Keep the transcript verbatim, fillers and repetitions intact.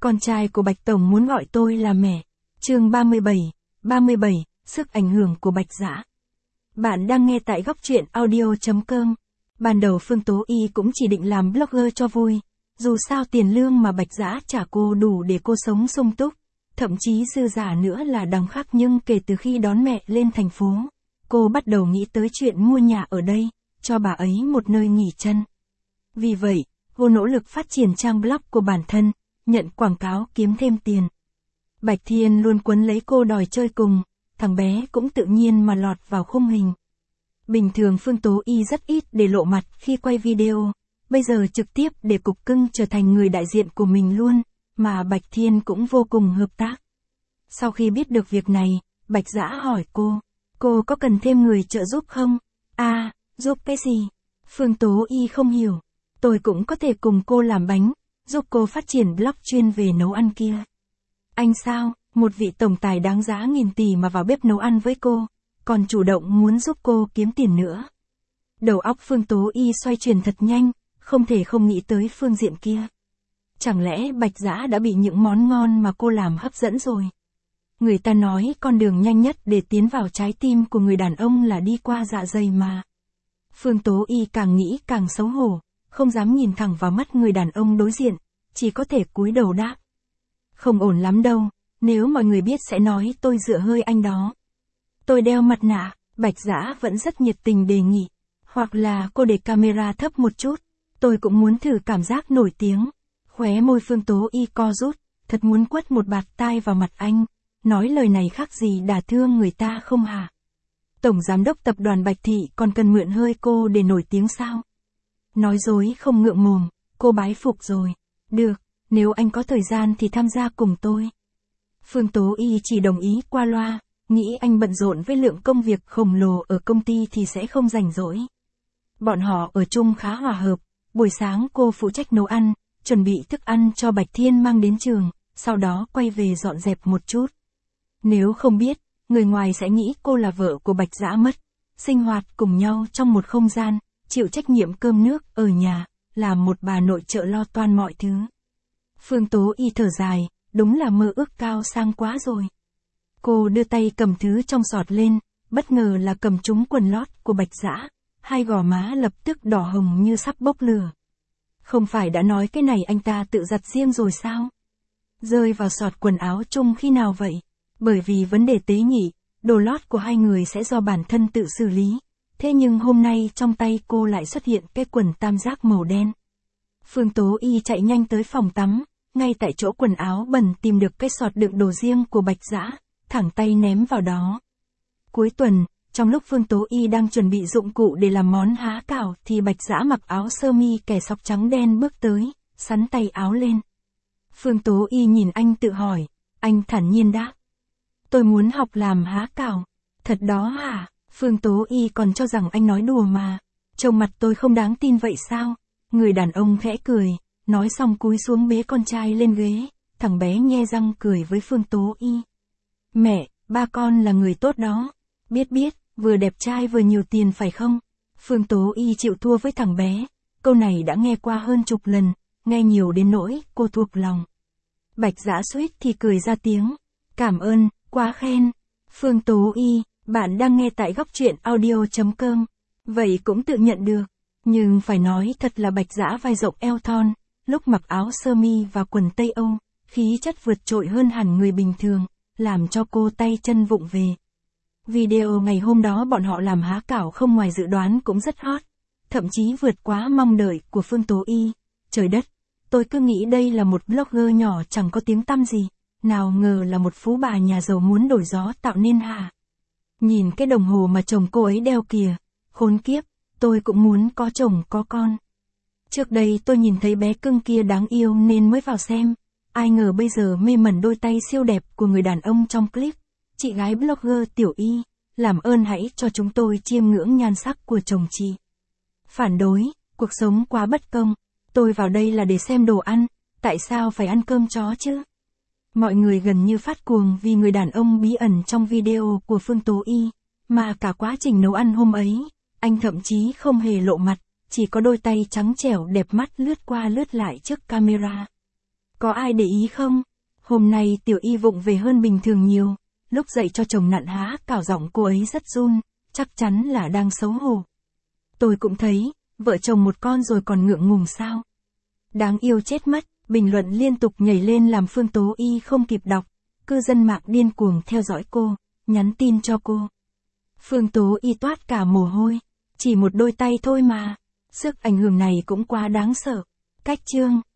Con trai của Bạch Tổng muốn gọi tôi là mẹ. Chương ba mươi bảy, ba mươi bảy, sức ảnh hưởng của Bạch Dã. Bạn đang nghe tại góc truyện audio chấm com. Ban đầu Phương Tố Y cũng chỉ định làm blogger cho vui. Dù sao tiền lương mà Bạch Dã trả cô đủ để cô sống sung túc. Thậm chí dư giả nữa là đằng khác, nhưng kể từ khi đón mẹ lên thành phố, cô bắt đầu nghĩ tới chuyện mua nhà ở đây, cho bà ấy một nơi nghỉ chân. Vì vậy, cô nỗ lực phát triển trang blog của bản thân, nhận quảng cáo kiếm thêm tiền. Bạch Thiên luôn quấn lấy cô đòi chơi cùng, thằng bé cũng tự nhiên mà lọt vào khung hình. Bình thường Phương Tố Y rất ít để lộ mặt khi quay video, bây giờ trực tiếp để Cục Cưng trở thành người đại diện của mình luôn, mà Bạch Thiên cũng vô cùng hợp tác. Sau khi biết được việc này, Bạch Dã hỏi cô, cô có cần thêm người trợ giúp không? À, giúp cái gì? Phương Tố Y không hiểu. Tôi cũng có thể cùng cô làm bánh, giúp cô phát triển blog chuyên về nấu ăn kia. Anh sao, một vị tổng tài đáng giá nghìn tỷ mà vào bếp nấu ăn với cô, còn chủ động muốn giúp cô kiếm tiền nữa. Đầu óc Phương Tố Y xoay chuyển thật nhanh, không thể không nghĩ tới phương diện kia. Chẳng lẽ Bạch Dã đã bị những món ngon mà cô làm hấp dẫn rồi? Người ta nói con đường nhanh nhất để tiến vào trái tim của người đàn ông là đi qua dạ dày mà. Phương Tố Y càng nghĩ càng xấu hổ, không dám nhìn thẳng vào mắt người đàn ông đối diện, chỉ có thể cúi đầu đáp. Không ổn lắm đâu, nếu mọi người biết sẽ nói tôi dựa hơi anh đó. Tôi đeo mặt nạ, Bạch Dã vẫn rất nhiệt tình đề nghị. Hoặc là cô để camera thấp một chút, tôi cũng muốn thử cảm giác nổi tiếng. Khóe môi Phương Tố Y co rút, thật muốn quất một bạt tai vào mặt anh. Nói lời này khác gì đả thương người ta không hả? Tổng giám đốc tập đoàn Bạch Thị còn cần mượn hơi cô để nổi tiếng sao? Nói dối không ngượng mồm, cô bái phục rồi. Được, nếu anh có thời gian thì tham gia cùng tôi. Phương Tố Y chỉ đồng ý qua loa, nghĩ anh bận rộn với lượng công việc khổng lồ ở công ty thì sẽ không rảnh rỗi. Bọn họ ở chung khá hòa hợp, buổi sáng cô phụ trách nấu ăn, chuẩn bị thức ăn cho Bạch Thiên mang đến trường, sau đó quay về dọn dẹp một chút. Nếu không biết, người ngoài sẽ nghĩ cô là vợ của Bạch Dã mất. Sinh hoạt cùng nhau trong một không gian, chịu trách nhiệm cơm nước ở nhà, làm một bà nội trợ lo toan mọi thứ. Phương Tố Y thở dài, đúng là mơ ước cao sang quá rồi. Cô đưa tay cầm thứ trong sọt lên, bất ngờ là cầm trúng quần lót của Bạch Dã, hai gò má lập tức đỏ hồng như sắp bốc lửa. Không phải đã nói cái này anh ta tự giặt riêng rồi sao? Rơi vào sọt quần áo chung khi nào vậy? Bởi vì vấn đề tế nhị, đồ lót của hai người sẽ do bản thân tự xử lý. Thế nhưng hôm nay trong tay cô lại xuất hiện cái quần tam giác màu đen. Phương Tố Y chạy nhanh tới phòng tắm, ngay tại chỗ quần áo bẩn tìm được cái sọt đựng đồ riêng của Bạch Dã, thẳng tay ném vào đó. Cuối tuần, trong lúc Phương Tố Y đang chuẩn bị dụng cụ để làm món há cảo thì Bạch Dã mặc áo sơ mi kẻ sọc trắng đen bước tới, sắn tay áo lên. Phương Tố Y nhìn anh tự hỏi, anh thản nhiên đáp. Tôi muốn học làm há cảo. Thật đó hả? Phương Tố Y còn cho rằng anh nói đùa mà. Trông mặt tôi không đáng tin vậy sao? Người đàn ông khẽ cười, nói xong cúi xuống bế con trai lên ghế, thằng bé nhe răng cười với Phương Tố Y. Mẹ, ba con là người tốt đó. Biết biết, vừa đẹp trai vừa nhiều tiền phải không? Phương Tố Y chịu thua với thằng bé. Câu này đã nghe qua hơn chục lần, nghe nhiều đến nỗi cô thuộc lòng. Bạch Dã suýt thì cười ra tiếng. Cảm ơn, quá khen. Phương Tố Y, bạn đang nghe tại góc truyện audio chấm com. Vậy cũng tự nhận được. Nhưng phải nói thật là Bạch Dã vai rộng eo thon, lúc mặc áo sơ mi và quần Tây Âu, khí chất vượt trội hơn hẳn người bình thường, làm cho cô tay chân vụng về. Video ngày hôm đó bọn họ làm há cảo không ngoài dự đoán cũng rất hot, thậm chí vượt quá mong đợi của Phương Tố Y. Trời đất, tôi cứ nghĩ đây là một blogger nhỏ chẳng có tiếng tăm gì, nào ngờ là một phú bà nhà giàu muốn đổi gió tạo nên hả? Nhìn cái đồng hồ mà chồng cô ấy đeo kìa, khốn kiếp, tôi cũng muốn có chồng có con. Trước đây tôi nhìn thấy bé cưng kia đáng yêu nên mới vào xem, ai ngờ bây giờ mê mẩn đôi tay siêu đẹp của người đàn ông trong clip. Chị gái blogger Tiểu Y, làm ơn hãy cho chúng tôi chiêm ngưỡng nhan sắc của chồng chị. Phản đối, cuộc sống quá bất công, tôi vào đây là để xem đồ ăn, tại sao phải ăn cơm chó chứ? Mọi người gần như phát cuồng vì người đàn ông bí ẩn trong video của Phương Tố Y, mà cả quá trình nấu ăn hôm ấy, anh thậm chí không hề lộ mặt, chỉ có đôi tay trắng trẻo đẹp mắt lướt qua lướt lại trước camera. Có ai để ý không? Hôm nay Tiểu Y vụng về hơn bình thường nhiều. Lúc dậy cho chồng nặn há cào giọng cô ấy rất run, chắc chắn là đang xấu hổ. Tôi cũng thấy, vợ chồng một con rồi còn ngượng ngùng sao? Đáng yêu chết mất, bình luận liên tục nhảy lên làm Phương Tố Y không kịp đọc. Cư dân mạng điên cuồng theo dõi cô, nhắn tin cho cô. Phương Tố Y toát cả mồ hôi, chỉ một đôi tay thôi mà. Sức ảnh hưởng này cũng quá đáng sợ. Cách chương